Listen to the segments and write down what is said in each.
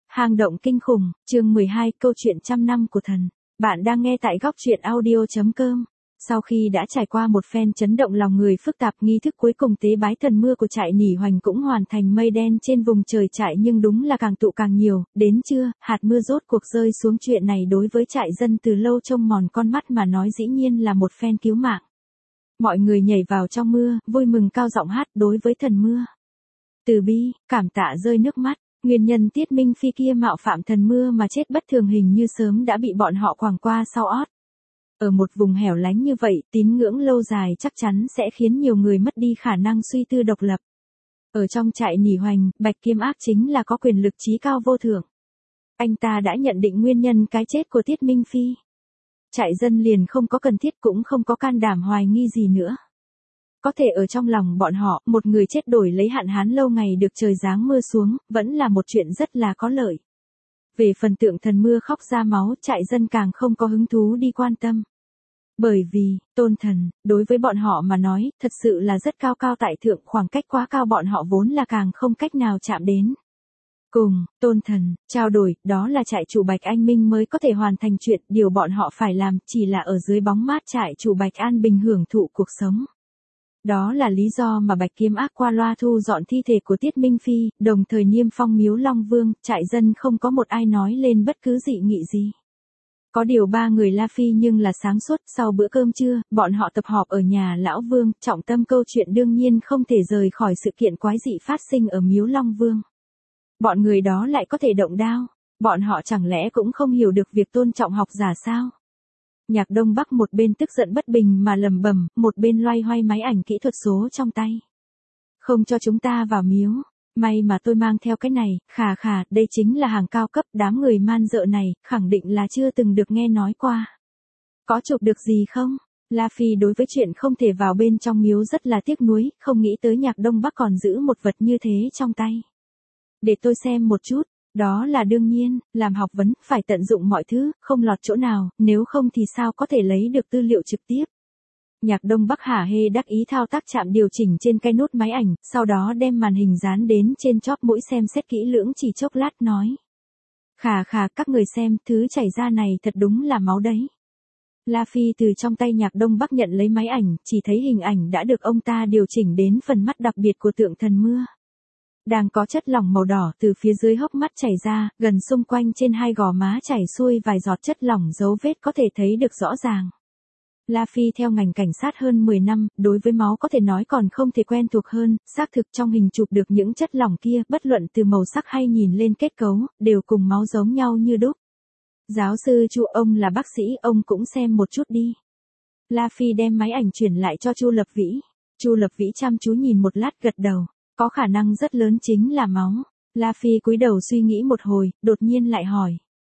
Hang động kinh khủng, chương 12, câu chuyện trăm năm của thần. Bạn đang nghe tại góc truyện audio.com. Sau khi đã trải qua một phen chấn động lòng người phức tạp, nghi thức cuối cùng tế bái thần mưa của trại Nỉ Hoành cũng hoàn thành. Mây đen trên vùng trời trại nhưng đúng là càng tụ càng nhiều. Đến trưa, hạt mưa rốt cuộc rơi xuống. Chuyện này đối với trại dân từ lâu trông mòn con mắt mà nói dĩ nhiên là một phen cứu mạng. Mọi người nhảy vào trong mưa, vui mừng cao giọng hát đối với thần mưa. Từ bi, cảm tạ rơi nước mắt. Nguyên nhân Tiết Minh Phi kia mạo phạm thần mưa mà chết bất thường hình như sớm đã bị bọn họ quàng qua sau ót. Ở một vùng hẻo lánh như vậy, tín ngưỡng lâu dài chắc chắn sẽ khiến nhiều người mất đi khả năng suy tư độc lập. Ở trong trại Nỉ Hoành, Bạch Kiêm Ác chính là có quyền lực chí cao vô thượng. Anh ta đã nhận định nguyên nhân cái chết của Tiết Minh Phi. Trại dân liền không có cần thiết cũng không có can đảm hoài nghi gì nữa. Có thể ở trong lòng bọn họ, một người chết đổi lấy hạn hán lâu ngày được trời giáng mưa xuống, vẫn là một chuyện rất là có lợi. Về phần tượng thần mưa khóc ra máu, trại dân càng không có hứng thú đi quan tâm. Bởi vì, tôn thần, đối với bọn họ mà nói, thật sự là rất cao cao tại thượng, khoảng cách quá cao bọn họ vốn là càng không cách nào chạm đến. Cùng, tôn thần, trao đổi, đó là trại chủ Bạch Anh Minh mới có thể hoàn thành chuyện, điều bọn họ phải làm chỉ là ở dưới bóng mát trại chủ Bạch An Bình hưởng thụ cuộc sống. Đó là lý do mà Bạch Kiêm Ác qua loa thu dọn thi thể của Tiết Minh Phi, đồng thời niêm phong miếu Long Vương, trại dân không có một ai nói lên bất cứ dị nghị gì. Có điều ba người La Phi nhưng là sáng suốt. Sau bữa cơm trưa, bọn họ tập họp ở nhà Lão Vương, trọng tâm câu chuyện đương nhiên không thể rời khỏi sự kiện quái dị phát sinh ở miếu Long Vương. Bọn người đó lại có thể động đao, bọn họ chẳng lẽ cũng không hiểu được việc tôn trọng học giả sao? Nhạc Đông Bắc một bên tức giận bất bình mà lầm bầm, một bên loay hoay máy ảnh kỹ thuật số trong tay. Không cho chúng ta vào miếu, may mà tôi mang theo cái này, khà, đây chính là hàng cao cấp, đám người man dợ này, khẳng định là chưa từng được nghe nói qua. Có chụp được gì không? La Phi đối với chuyện không thể vào bên trong miếu rất là tiếc nuối, không nghĩ tới Nhạc Đông Bắc còn giữ một vật như thế trong tay. Để tôi xem một chút. Đó là đương nhiên, làm học vấn, phải tận dụng mọi thứ, không lọt chỗ nào, nếu không thì sao có thể lấy được tư liệu trực tiếp. Nhạc Đông Bắc hả hê đắc ý thao tác chạm điều chỉnh trên cái nút máy ảnh, sau đó đem màn hình dán đến trên chóp mũi xem xét kỹ lưỡng chỉ chốc lát nói. Khà, các người xem, thứ chảy ra này thật đúng là máu đấy. La Phi từ trong tay Nhạc Đông Bắc nhận lấy máy ảnh, chỉ thấy hình ảnh đã được ông ta điều chỉnh đến phần mắt đặc biệt của tượng thần mưa. Đang có chất lỏng màu đỏ từ phía dưới hốc mắt chảy ra, gần xung quanh trên hai gò má chảy xuôi vài giọt chất lỏng dấu vết có thể thấy được rõ ràng. La Phi theo ngành cảnh sát hơn 10 năm, đối với máu có thể nói còn không thể quen thuộc hơn, xác thực trong hình chụp được những chất lỏng kia, bất luận từ màu sắc hay nhìn lên kết cấu, đều cùng máu giống nhau như đúc. Giáo sư Chu, ông là bác sĩ, ông cũng xem một chút đi. La Phi đem máy ảnh chuyển lại cho Chu Lập Vĩ. Chu Lập Vĩ chăm chú nhìn một lát gật đầu. Có khả năng rất lớn chính là máu. La Phi cúi đầu suy nghĩ một hồi, đột nhiên lại hỏi.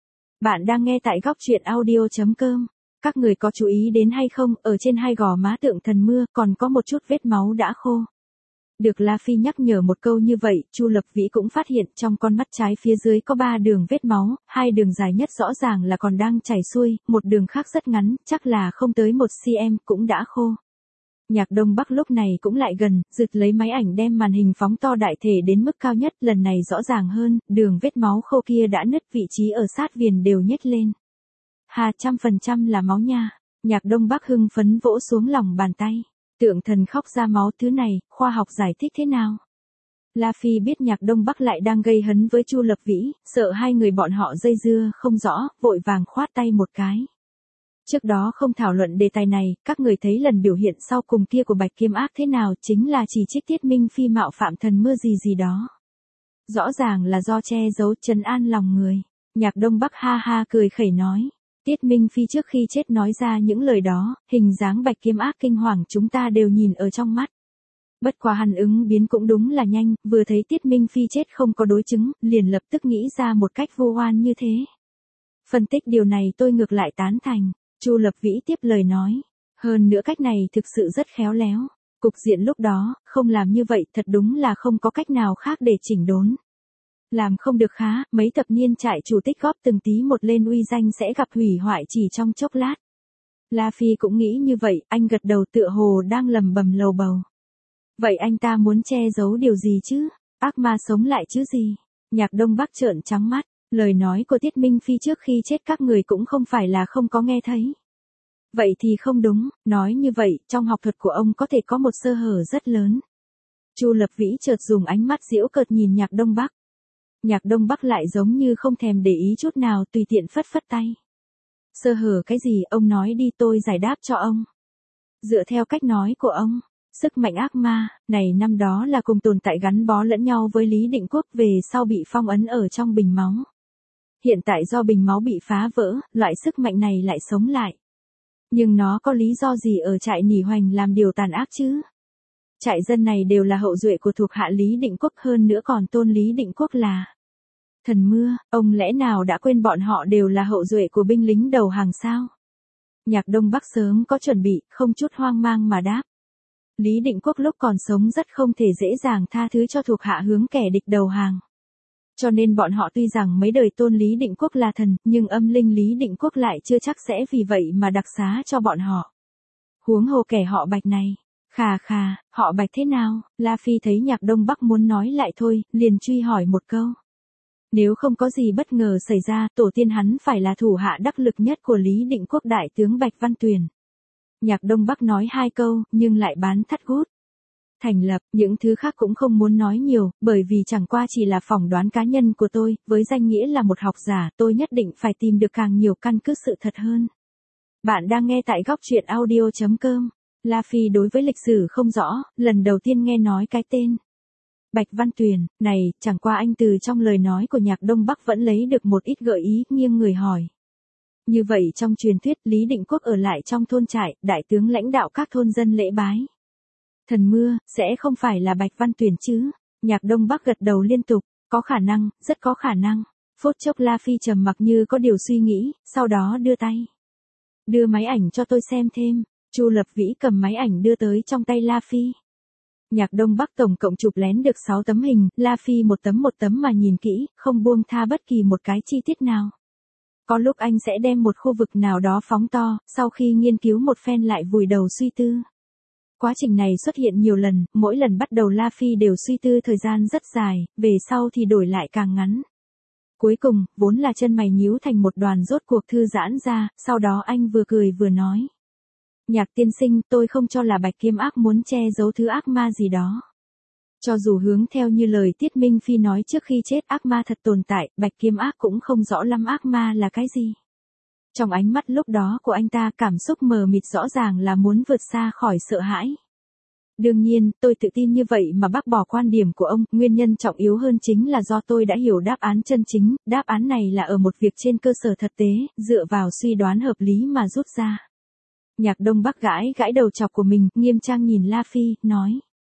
Bạn đang nghe tại góc truyện audio.com. Các người có chú ý đến hay không, ở trên hai gò má tượng thần mưa còn có một chút vết máu đã khô. Được La Phi nhắc nhở một câu như vậy, Chu Lập Vĩ cũng phát hiện trong con mắt trái phía dưới có 3 đường vết máu, 2 đường dài nhất rõ ràng là còn đang chảy xuôi, một đường khác rất ngắn, chắc là không tới 1 cm cũng đã khô. Nhạc Đông Bắc lúc này cũng lại gần, giật lấy máy ảnh đem màn hình phóng to đại thể đến mức cao nhất, lần này rõ ràng hơn, đường vết máu khô kia đã nứt, vị trí ở sát viền đều nhếch lên. 100% là máu nha. Nhạc Đông Bắc hưng phấn vỗ xuống lòng bàn tay. Tượng thần khóc ra máu, thứ này, khoa học giải thích thế nào? La Phi biết Nhạc Đông Bắc lại đang gây hấn với Chu Lập Vĩ, sợ hai người bọn họ dây dưa không rõ, vội vàng khoát tay một cái. Trước đó không thảo luận đề tài này, các người thấy lần biểu hiện sau cùng kia của Bạch Kiêm Ác thế nào, chính là chỉ trích Tiết Minh Phi mạo phạm thần mưa gì đó. Rõ ràng là do che giấu, trấn an lòng người. Nhạc Đông Bắc ha cười khẩy nói. Tiết Minh Phi trước khi chết nói ra những lời đó, hình dáng Bạch Kiêm Ác kinh hoàng chúng ta đều nhìn ở trong mắt. Bất quá hắn ứng biến cũng đúng là nhanh, vừa thấy Tiết Minh Phi chết không có đối chứng, liền lập tức nghĩ ra một cách vô oan như thế. Phân tích điều này tôi ngược lại tán thành. Chu Lập Vĩ tiếp lời nói. Hơn nữa cách này thực sự rất khéo léo. Cục diện lúc đó, không làm như vậy thật đúng là không có cách nào khác để chỉnh đốn. Làm không được khá, mấy thập niên trại chủ tích góp từng tí một lên uy danh sẽ gặp hủy hoại chỉ trong chốc lát. La Phi cũng nghĩ như vậy, anh gật đầu tựa hồ đang lầm bầm lầu bầu. Vậy anh ta muốn che giấu điều gì chứ? Ác ma sống lại chứ gì? Nhạc Đông Bắc trợn trắng mắt. Lời nói của Tiết Minh Phi trước khi chết các người cũng không phải là không có nghe thấy. Vậy thì không đúng, nói như vậy, trong học thuật của ông có thể có một sơ hở rất lớn. Chu Lập Vĩ chợt dùng ánh mắt giễu cợt nhìn Nhạc Đông Bắc. Nhạc Đông Bắc lại giống như không thèm để ý chút nào, tùy tiện phất phất tay. Sơ hở cái gì, ông nói đi tôi giải đáp cho ông. Dựa theo cách nói của ông, sức mạnh ác ma, này năm đó là cùng tồn tại gắn bó lẫn nhau với Lý Định Quốc về sau bị phong ấn ở trong bình máu. Hiện tại do bình máu bị phá vỡ, loại sức mạnh này lại sống lại. Nhưng nó có lý do gì ở trại Nỉ Hoành làm điều tàn ác chứ? Trại dân này đều là hậu duệ của thuộc hạ Lý Định Quốc, hơn nữa còn tôn Lý Định Quốc là Thần Mưa, ông lẽ nào đã quên bọn họ đều là hậu duệ của binh lính đầu hàng sao? Nhạc Đông Bắc sớm có chuẩn bị, không chút hoang mang mà đáp. Lý Định Quốc lúc còn sống rất không thể dễ dàng tha thứ cho thuộc hạ hướng kẻ địch đầu hàng. Cho nên bọn họ tuy rằng mấy đời tôn Lý Định Quốc là thần, nhưng âm linh Lý Định Quốc lại chưa chắc sẽ vì vậy mà đặc xá cho bọn họ. Huống hồ kẻ họ Bạch này. Khà khà, họ Bạch thế nào? La Phi thấy Nhạc Đông Bắc muốn nói lại thôi, liền truy hỏi một câu. Nếu không có gì bất ngờ xảy ra, tổ tiên hắn phải là thủ hạ đắc lực nhất của Lý Định Quốc đại tướng Bạch Văn Tuyền. Nhạc Đông Bắc nói 2 câu, nhưng lại bán thắt gút. Thành lập, những thứ khác cũng không muốn nói nhiều, bởi vì chẳng qua chỉ là phỏng đoán cá nhân của tôi, với danh nghĩa là một học giả, tôi nhất định phải tìm được càng nhiều căn cứ sự thật hơn. Bạn đang nghe tại góc truyện audio.com. La Phi đối với lịch sử không rõ, lần đầu tiên nghe nói cái tên Bạch Văn Tuyền, này, chẳng qua anh từ trong lời nói của Nhạc Đông Bắc vẫn lấy được một ít gợi ý, nghiêng người hỏi. Như vậy trong truyền thuyết Lý Định Quốc ở lại trong thôn trại, đại tướng lãnh đạo các thôn dân lễ bái. Thần Mưa, sẽ không phải là Bạch Văn Tuyền chứ? Nhạc Đông Bắc gật đầu liên tục, có khả năng, rất có khả năng. Phút chốc La Phi trầm mặc như có điều suy nghĩ, sau đó đưa tay. Đưa máy ảnh cho tôi xem thêm. Chu Lập Vĩ cầm máy ảnh đưa tới trong tay La Phi. Nhạc Đông Bắc tổng cộng chụp lén được 6 tấm hình, La Phi một tấm mà nhìn kỹ, không buông tha bất kỳ một cái chi tiết nào. Có lúc anh sẽ đem một khu vực nào đó phóng to, sau khi nghiên cứu một phen lại vùi đầu suy tư. Quá trình này xuất hiện nhiều lần, mỗi lần bắt đầu La Phi đều suy tư thời gian rất dài, về sau thì đổi lại càng ngắn. Cuối cùng, vốn là chân mày nhíu thành một đoàn rốt cuộc thư giãn ra, sau đó anh vừa cười vừa nói. Nhạc tiên sinh, tôi không cho là Bạch Kiếm Ác muốn che giấu thứ ác ma gì đó. Cho dù hướng theo như lời Tiết Minh Phi nói trước khi chết ác ma thật tồn tại, Bạch Kiếm Ác cũng không rõ lắm ác ma là cái gì. Trong ánh mắt lúc đó của anh ta cảm xúc mờ mịt rõ ràng là muốn vượt xa khỏi sợ hãi. Đương nhiên, tôi tự tin như vậy mà bác bỏ quan điểm của ông, nguyên nhân trọng yếu hơn chính là do tôi đã hiểu đáp án chân chính, đáp án này là ở một việc trên cơ sở thực tế, dựa vào suy đoán hợp lý mà rút ra. Nhạc Đông Bắc gãi đầu chọc của mình, nghiêm trang nhìn La Phi, nói.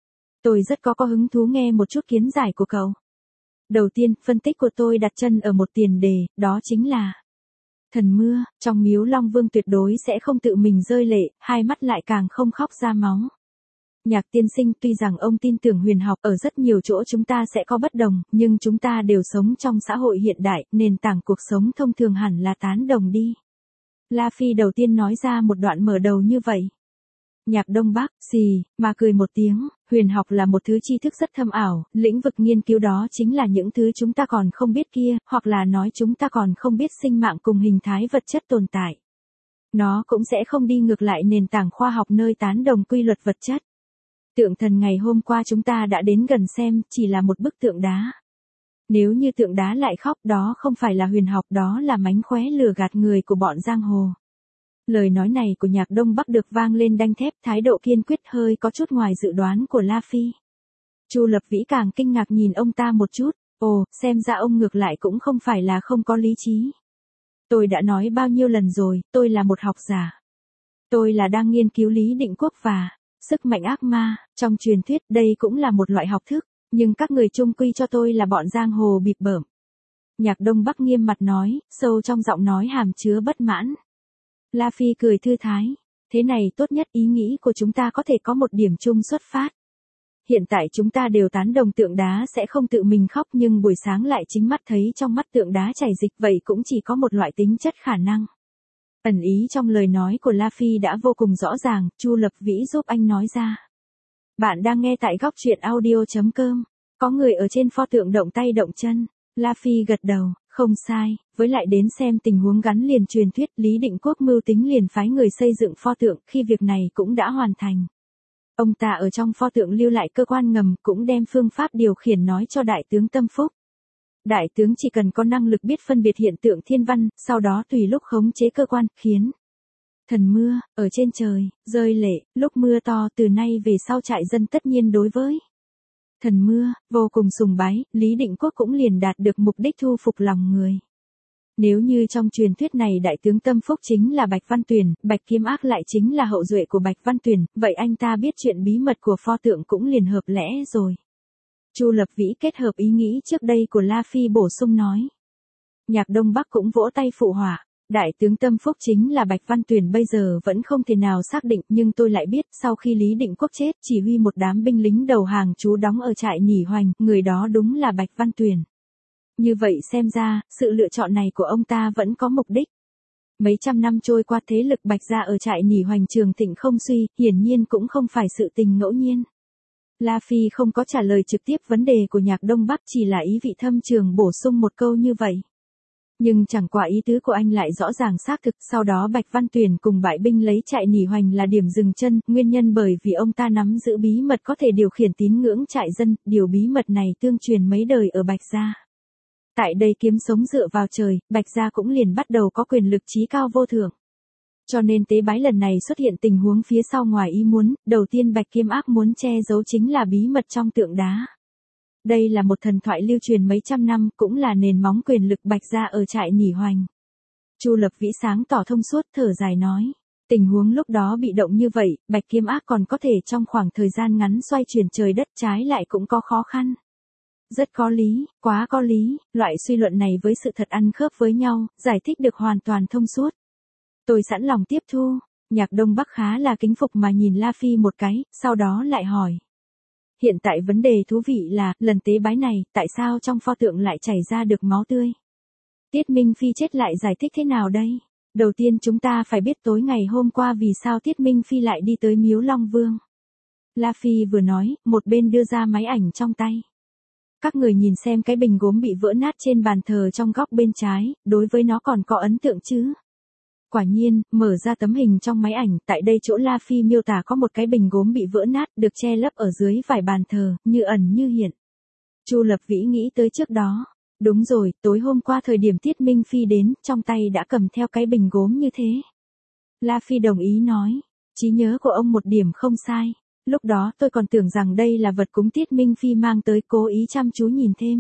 Tôi rất có hứng thú nghe một chút kiến giải của cậu. Đầu tiên, phân tích của tôi đặt chân ở một tiền đề, đó chính là Thần Mưa, trong miếu Long Vương tuyệt đối sẽ không tự mình rơi lệ, hai mắt lại càng không khóc ra máu. Nhạc tiên sinh, tuy rằng ông tin tưởng huyền học, ở rất nhiều chỗ chúng ta sẽ có bất đồng, nhưng chúng ta đều sống trong xã hội hiện đại, nền tảng cuộc sống thông thường hẳn là tán đồng đi. La Phi đầu tiên nói ra một đoạn mở đầu như vậy. Nhạc Đông Bắc, xì, mà cười một tiếng, huyền học là một thứ tri thức rất thâm ảo, lĩnh vực nghiên cứu đó chính là những thứ chúng ta còn không biết kia, hoặc là nói chúng ta còn không biết sinh mạng cùng hình thái vật chất tồn tại. Nó cũng sẽ không đi ngược lại nền tảng khoa học nơi tán đồng quy luật vật chất. Tượng thần ngày hôm qua chúng ta đã đến gần xem, chỉ là một bức tượng đá. Nếu như tượng đá lại khóc, đó không phải là huyền học, đó là mánh khóe lừa gạt người của bọn giang hồ. Lời nói này của Nhạc Đông Bắc được vang lên đanh thép, thái độ kiên quyết hơi có chút ngoài dự đoán của La Phi. Chu Lập Vĩ càng kinh ngạc nhìn ông ta một chút, ồ, xem ra ông ngược lại cũng không phải là không có lý trí. Tôi đã nói bao nhiêu lần rồi, tôi là một học giả. Tôi là đang nghiên cứu Lý Định Quốc và sức mạnh ác ma, trong truyền thuyết đây cũng là một loại học thức, nhưng các người chung quy cho tôi là bọn giang hồ bịp bợm. Nhạc Đông Bắc nghiêm mặt nói, sâu trong giọng nói hàm chứa bất mãn. La Phi cười thư thái, thế này tốt nhất, ý nghĩ của chúng ta có thể có một điểm chung xuất phát. Hiện tại chúng ta đều tán đồng tượng đá sẽ không tự mình khóc, nhưng buổi sáng lại chính mắt thấy trong mắt tượng đá chảy dịch, vậy cũng chỉ có một loại tính chất khả năng. Ẩn ý trong lời nói của La Phi đã vô cùng rõ ràng, Chu Lập Vĩ giúp anh nói ra. Bạn đang nghe tại góc truyện audio.com, có người ở trên pho tượng động tay động chân. La Phi gật đầu, không sai, với lại đến xem tình huống gắn liền truyền thuyết Lý Định Quốc mưu tính liền phái người xây dựng pho tượng khi việc này cũng đã hoàn thành. Ông ta ở trong pho tượng lưu lại cơ quan ngầm cũng đem phương pháp điều khiển nói cho đại tướng Tâm Phúc. Đại tướng chỉ cần có năng lực biết phân biệt hiện tượng thiên văn, sau đó tùy lúc khống chế cơ quan, khiến thần mưa, ở trên trời, rơi lệ, lúc mưa to từ nay về sau trại dân tất nhiên đối với thần mưa, vô cùng sùng bái, Lý Định Quốc cũng liền đạt được mục đích thu phục lòng người. Nếu như trong truyền thuyết này đại tướng Tâm Phúc chính là Bạch Văn Tuyền, Bạch Kiếm Ác lại chính là hậu duệ của Bạch Văn Tuyền, vậy anh ta biết chuyện bí mật của pho tượng cũng liền hợp lẽ rồi. Chu Lập Vĩ kết hợp ý nghĩ trước đây của La Phi bổ sung nói. Nhạc Đông Bắc cũng vỗ tay phụ họa. Đại tướng Tâm Phúc chính là Bạch Văn Tuyền bây giờ vẫn không thể nào xác định, nhưng tôi lại biết sau khi Lý Định Quốc chết chỉ huy một đám binh lính đầu hàng trú đóng ở trại Nhỉ Hoành, người đó đúng là Bạch Văn Tuyền. Như vậy xem ra, sự lựa chọn này của ông ta vẫn có mục đích. Mấy trăm năm trôi qua thế lực Bạch gia ở trại Nhỉ Hoành trường thịnh không suy, hiển nhiên cũng không phải sự tình ngẫu nhiên. La Phi không có trả lời trực tiếp vấn đề của Nhạc Đông Bắc, chỉ là ý vị thâm trường bổ sung một câu như vậy. Nhưng chẳng qua ý tứ của anh lại rõ ràng xác thực, sau đó Bạch Văn Tuyền cùng bại binh lấy trại Nhỉ Hoành là điểm dừng chân, nguyên nhân bởi vì ông ta nắm giữ bí mật có thể điều khiển tín ngưỡng trại dân, điều bí mật này tương truyền mấy đời ở Bạch gia. Tại đây kiếm sống dựa vào trời, Bạch gia cũng liền bắt đầu có quyền lực chí cao vô thượng. Cho nên tế bái lần này xuất hiện tình huống phía sau ngoài ý muốn, đầu tiên Bạch Kiếm Ác muốn che giấu chính là bí mật trong tượng đá. Đây là một thần thoại lưu truyền mấy trăm năm, cũng là nền móng quyền lực Bạch gia ở trại Nhỉ Hoành. Chu Lập Vĩ sáng tỏ thông suốt thở dài nói. Tình huống lúc đó bị động như vậy, Bạch Kiếm Ác còn có thể trong khoảng thời gian ngắn xoay chuyển trời đất, trái lại cũng có khó khăn. Rất có lý, quá có lý, loại suy luận này với sự thật ăn khớp với nhau, giải thích được hoàn toàn thông suốt. Tôi sẵn lòng tiếp thu. Nhạc Đông Bắc khá là kính phục mà nhìn La Phi một cái, sau đó lại hỏi. Hiện tại vấn đề thú vị là, lần tế bái này, tại sao trong pho tượng lại chảy ra được máu tươi? Tiết Minh Phi chết lại giải thích thế nào đây? Đầu tiên chúng ta phải biết tối ngày hôm qua vì sao Tiết Minh Phi lại đi tới Miếu Long Vương. La Phi vừa nói, một bên đưa ra máy ảnh trong tay. Các người nhìn xem cái bình gốm bị vỡ nát trên bàn thờ trong góc bên trái, đối với nó còn có ấn tượng chứ? Quả nhiên, mở ra tấm hình trong máy ảnh, tại đây chỗ La Phi miêu tả có một cái bình gốm bị vỡ nát, được che lấp ở dưới vải bàn thờ, như ẩn như hiện. Chu Lập Vĩ nghĩ tới trước đó. Đúng rồi, tối hôm qua thời điểm Tiết Minh Phi đến, trong tay đã cầm theo cái bình gốm như thế. La Phi đồng ý nói, trí nhớ của ông một điểm không sai. Lúc đó tôi còn tưởng rằng đây là vật cúng Tiết Minh Phi mang tới, cố ý chăm chú nhìn thêm.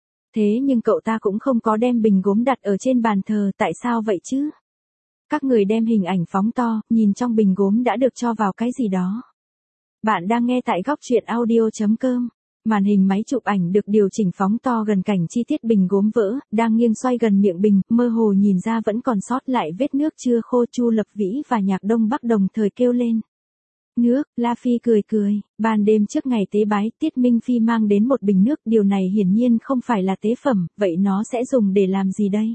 Thế nhưng cậu ta cũng không có đem bình gốm đặt ở trên bàn thờ, tại sao vậy chứ? Các người đem hình ảnh phóng to, nhìn trong bình gốm đã được cho vào cái gì đó. Bạn đang nghe tại góc truyện audio.com. Màn hình máy chụp ảnh được điều chỉnh phóng to gần cảnh chi tiết bình gốm vỡ, đang nghiêng xoay gần miệng bình, mơ hồ nhìn ra vẫn còn sót lại vết nước chưa khô. Chu Lập Vĩ và Nhạc Đông Bắc đồng thời kêu lên. Nước, La Phi cười cười, ban đêm trước ngày tế bái, Tiết Minh Phi mang đến một bình nước, điều này hiển nhiên không phải là tế phẩm, vậy nó sẽ dùng để làm gì đây?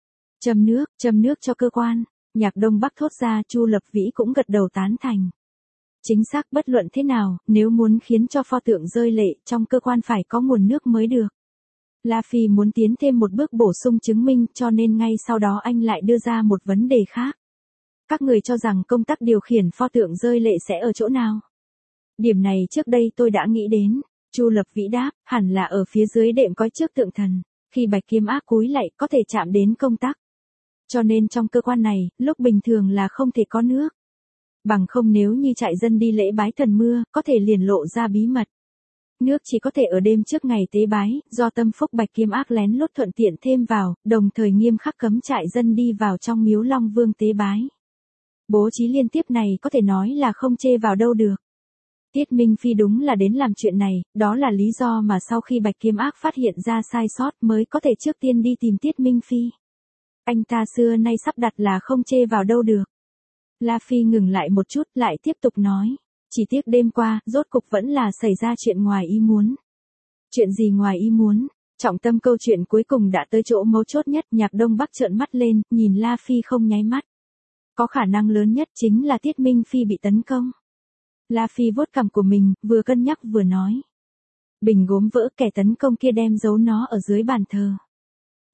Châm nước cho cơ quan. Nhạc Đông Bắc thốt ra, Chu Lập Vĩ cũng gật đầu tán thành. Chính xác, bất luận thế nào, nếu muốn khiến cho pho tượng rơi lệ, trong cơ quan phải có nguồn nước mới được. La Phi muốn tiến thêm một bước bổ sung chứng minh, cho nên ngay sau đó anh lại đưa ra một vấn đề khác. Các người cho rằng công tắc điều khiển pho tượng rơi lệ sẽ ở chỗ nào? Điểm này trước đây tôi đã nghĩ đến. Chu Lập Vĩ đáp, hẳn là ở phía dưới đệm cói trước tượng thần. Khi Bạch Kiếm Ác cúi lạy có thể chạm đến công tắc. Cho nên trong cơ quan này, lúc bình thường là không thể có nước. Bằng không nếu như trại dân đi lễ bái thần mưa, có thể liền lộ ra bí mật. Nước chỉ có thể ở đêm trước ngày tế bái, do Tâm Phúc Bạch Kiếm Ác lén lút thuận tiện thêm vào, đồng thời nghiêm khắc cấm trại dân đi vào trong Miếu Long Vương tế bái. Bố trí liên tiếp này có thể nói là không chê vào đâu được. Tiết Minh Phi đúng là đến làm chuyện này, đó là lý do mà sau khi Bạch Kiếm Ác phát hiện ra sai sót mới có thể trước tiên đi tìm Tiết Minh Phi. Anh ta xưa nay sắp đặt là không chê vào đâu được. La Phi ngừng lại một chút, lại tiếp tục nói. Chỉ tiếc đêm qua, rốt cục vẫn là xảy ra chuyện ngoài ý muốn. Chuyện gì ngoài ý muốn? Trọng tâm câu chuyện cuối cùng đã tới chỗ mấu chốt nhất. Nhạc Đông Bắc trợn mắt lên, nhìn La Phi không nháy mắt. Có khả năng lớn nhất chính là Tiết Minh Phi bị tấn công. La Phi vuốt cằm của mình, vừa cân nhắc vừa nói. Bình gốm vỡ, kẻ tấn công kia đem giấu nó ở dưới bàn thờ.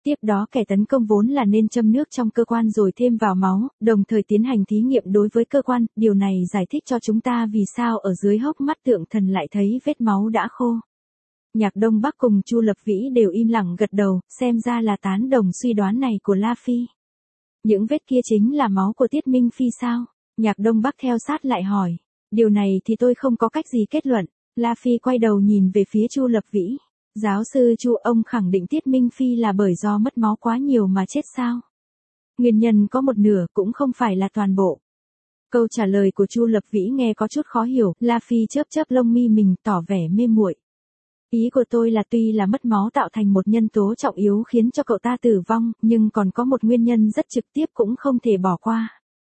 Tiếp đó kẻ tấn công vốn là nên châm nước trong cơ quan rồi thêm vào máu, đồng thời tiến hành thí nghiệm đối với cơ quan, điều này giải thích cho chúng ta vì sao ở dưới hốc mắt tượng thần lại thấy vết máu đã khô. Nhạc Đông Bắc cùng Chu Lập Vĩ đều im lặng gật đầu, xem ra là tán đồng suy đoán này của La Phi. Những vết kia chính là máu của Tiết Minh Phi sao? Nhạc Đông Bắc theo sát lại hỏi. Điều này thì tôi không có cách gì kết luận. La Phi quay đầu nhìn về phía Chu Lập Vĩ. Giáo sư Chu, ông khẳng định Tiết Minh Phi là bởi do mất máu quá nhiều mà chết sao? Nguyên nhân có một nửa, cũng không phải là toàn bộ. Câu trả lời của Chu Lập Vĩ nghe có chút khó hiểu, La Phi chớp chớp lông mi mình tỏ vẻ mê muội. Ý của tôi là tuy là mất máu tạo thành một nhân tố trọng yếu khiến cho cậu ta tử vong, nhưng còn có một nguyên nhân rất trực tiếp cũng không thể bỏ qua.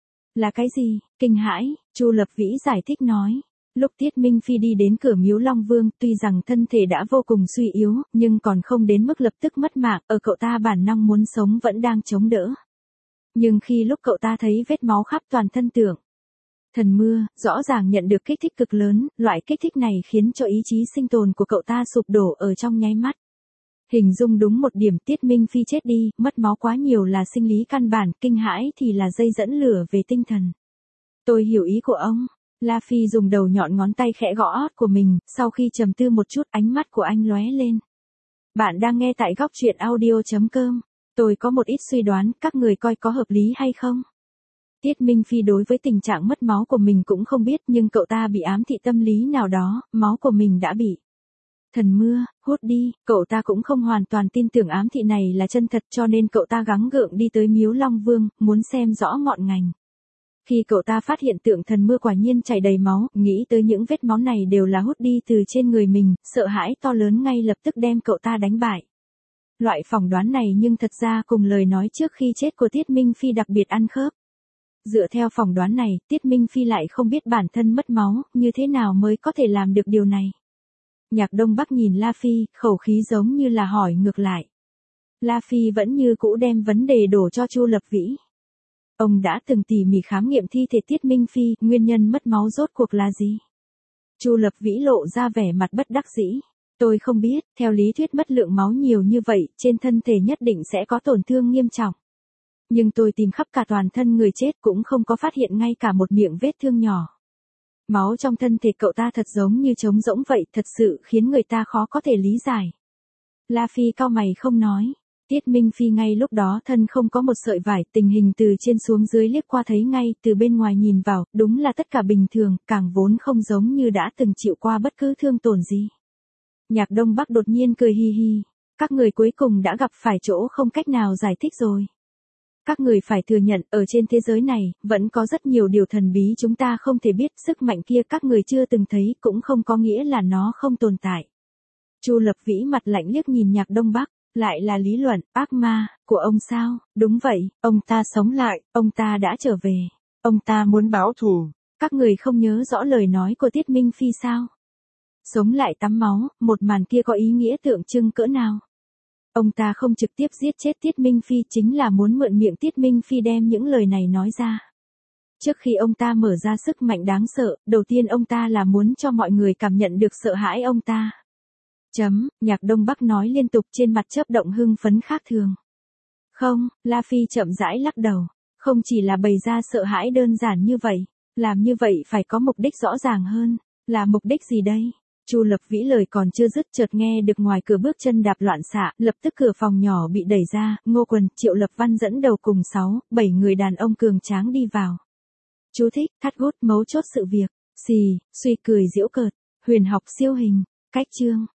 Là cái gì? Kinh hãi, Chu Lập Vĩ giải thích nói. Lúc Tiết Minh Phi đi đến cửa miếu Long Vương, tuy rằng thân thể đã vô cùng suy yếu, nhưng còn không đến mức lập tức mất mạng, ở cậu ta bản năng muốn sống vẫn đang chống đỡ. Nhưng khi lúc cậu ta thấy vết máu khắp toàn thân tượng thần mưa, rõ ràng nhận được kích thích cực lớn, loại kích thích này khiến cho ý chí sinh tồn của cậu ta sụp đổ ở trong nháy mắt. Hình dung đúng một điểm, Tiết Minh Phi chết đi, mất máu quá nhiều là sinh lý căn bản, kinh hãi thì là dây dẫn lửa về tinh thần. Tôi hiểu ý của ông. La Phi dùng đầu nhọn ngón tay khẽ gõ ót của mình, sau khi trầm tư một chút ánh mắt của anh lóe lên. Bạn đang nghe tại góc truyện audio.com. Tôi có một ít suy đoán, các người coi có hợp lý hay không? Tiết Minh Phi đối với tình trạng mất máu của mình cũng không biết, nhưng cậu ta bị ám thị tâm lý nào đó, máu của mình đã bị thần mưa hút đi, cậu ta cũng không hoàn toàn tin tưởng ám thị này là chân thật, cho nên cậu ta gắng gượng đi tới miếu Long Vương, muốn xem rõ ngọn ngành. Khi cậu ta phát hiện tượng thần mưa quả nhiên chảy đầy máu, nghĩ tới những vết máu này đều là hút đi từ trên người mình, sợ hãi to lớn ngay lập tức đem cậu ta đánh bại. Loại phỏng đoán này nhưng thật ra cùng lời nói trước khi chết của Tiết Minh Phi đặc biệt ăn khớp. Dựa theo phỏng đoán này, Tiết Minh Phi lại không biết bản thân mất máu, như thế nào mới có thể làm được điều này? Nhạc Đông Bắc nhìn La Phi, khẩu khí giống như là hỏi ngược lại. La Phi vẫn như cũ đem vấn đề đổ cho Chu Lập Vĩ. Ông đã từng tỉ mỉ khám nghiệm thi thể Tiết Minh Phi, nguyên nhân mất máu rốt cuộc là gì? Chu Lập Vĩ lộ ra vẻ mặt bất đắc dĩ. Tôi không biết, theo lý thuyết mất lượng máu nhiều như vậy, trên thân thể nhất định sẽ có tổn thương nghiêm trọng. Nhưng tôi tìm khắp cả toàn thân người chết cũng không có phát hiện ngay cả một miệng vết thương nhỏ. Máu trong thân thể cậu ta thật giống như trống rỗng vậy, thật sự khiến người ta khó có thể lý giải. La Phi cau mày không nói. Tiết Minh Phi ngay lúc đó thân không có một sợi vải, tình hình từ trên xuống dưới liếc qua thấy ngay, từ bên ngoài nhìn vào, đúng là tất cả bình thường, càng vốn không giống như đã từng chịu qua bất cứ thương tổn gì. Nhạc Đông Bắc đột nhiên cười hi hi. Các người cuối cùng đã gặp phải chỗ không cách nào giải thích rồi. Các người phải thừa nhận, ở trên thế giới này, vẫn có rất nhiều điều thần bí chúng ta không thể biết, sức mạnh kia các người chưa từng thấy cũng không có nghĩa là nó không tồn tại. Chu Lập Vĩ mặt lạnh liếc nhìn Nhạc Đông Bắc, lại là lý luận, ác ma, của ông sao? Đúng vậy, ông ta sống lại, ông ta đã trở về. Ông ta muốn báo thù. Các người không nhớ rõ lời nói của Tiết Minh Phi sao? Sống lại tắm máu, một màn kia có ý nghĩa tượng trưng cỡ nào? Ông ta không trực tiếp giết chết Tiết Minh Phi chính là muốn mượn miệng Tiết Minh Phi đem những lời này nói ra. Trước khi ông ta mở ra sức mạnh đáng sợ, đầu tiên ông ta là muốn cho mọi người cảm nhận được sợ hãi ông ta. Nhạc Đông Bắc nói liên tục trên mặt chớp động hưng phấn khác thường. Không, La Phi chậm rãi lắc đầu. Không chỉ là bày ra sợ hãi đơn giản như vậy. Làm như vậy phải có mục đích rõ ràng hơn. Là mục đích gì đây? Chu Lập Vĩ lời còn chưa dứt chợt nghe được ngoài cửa bước chân đạp loạn xạ, lập tức cửa phòng nhỏ bị đẩy ra, Ngô Quần, Triệu Lập Văn dẫn đầu cùng 6-7 người đàn ông cường tráng đi vào. Chú thích, thắt gút mấu chốt sự việc, suy cười giễu cợt, huyền học siêu hình, cách chương.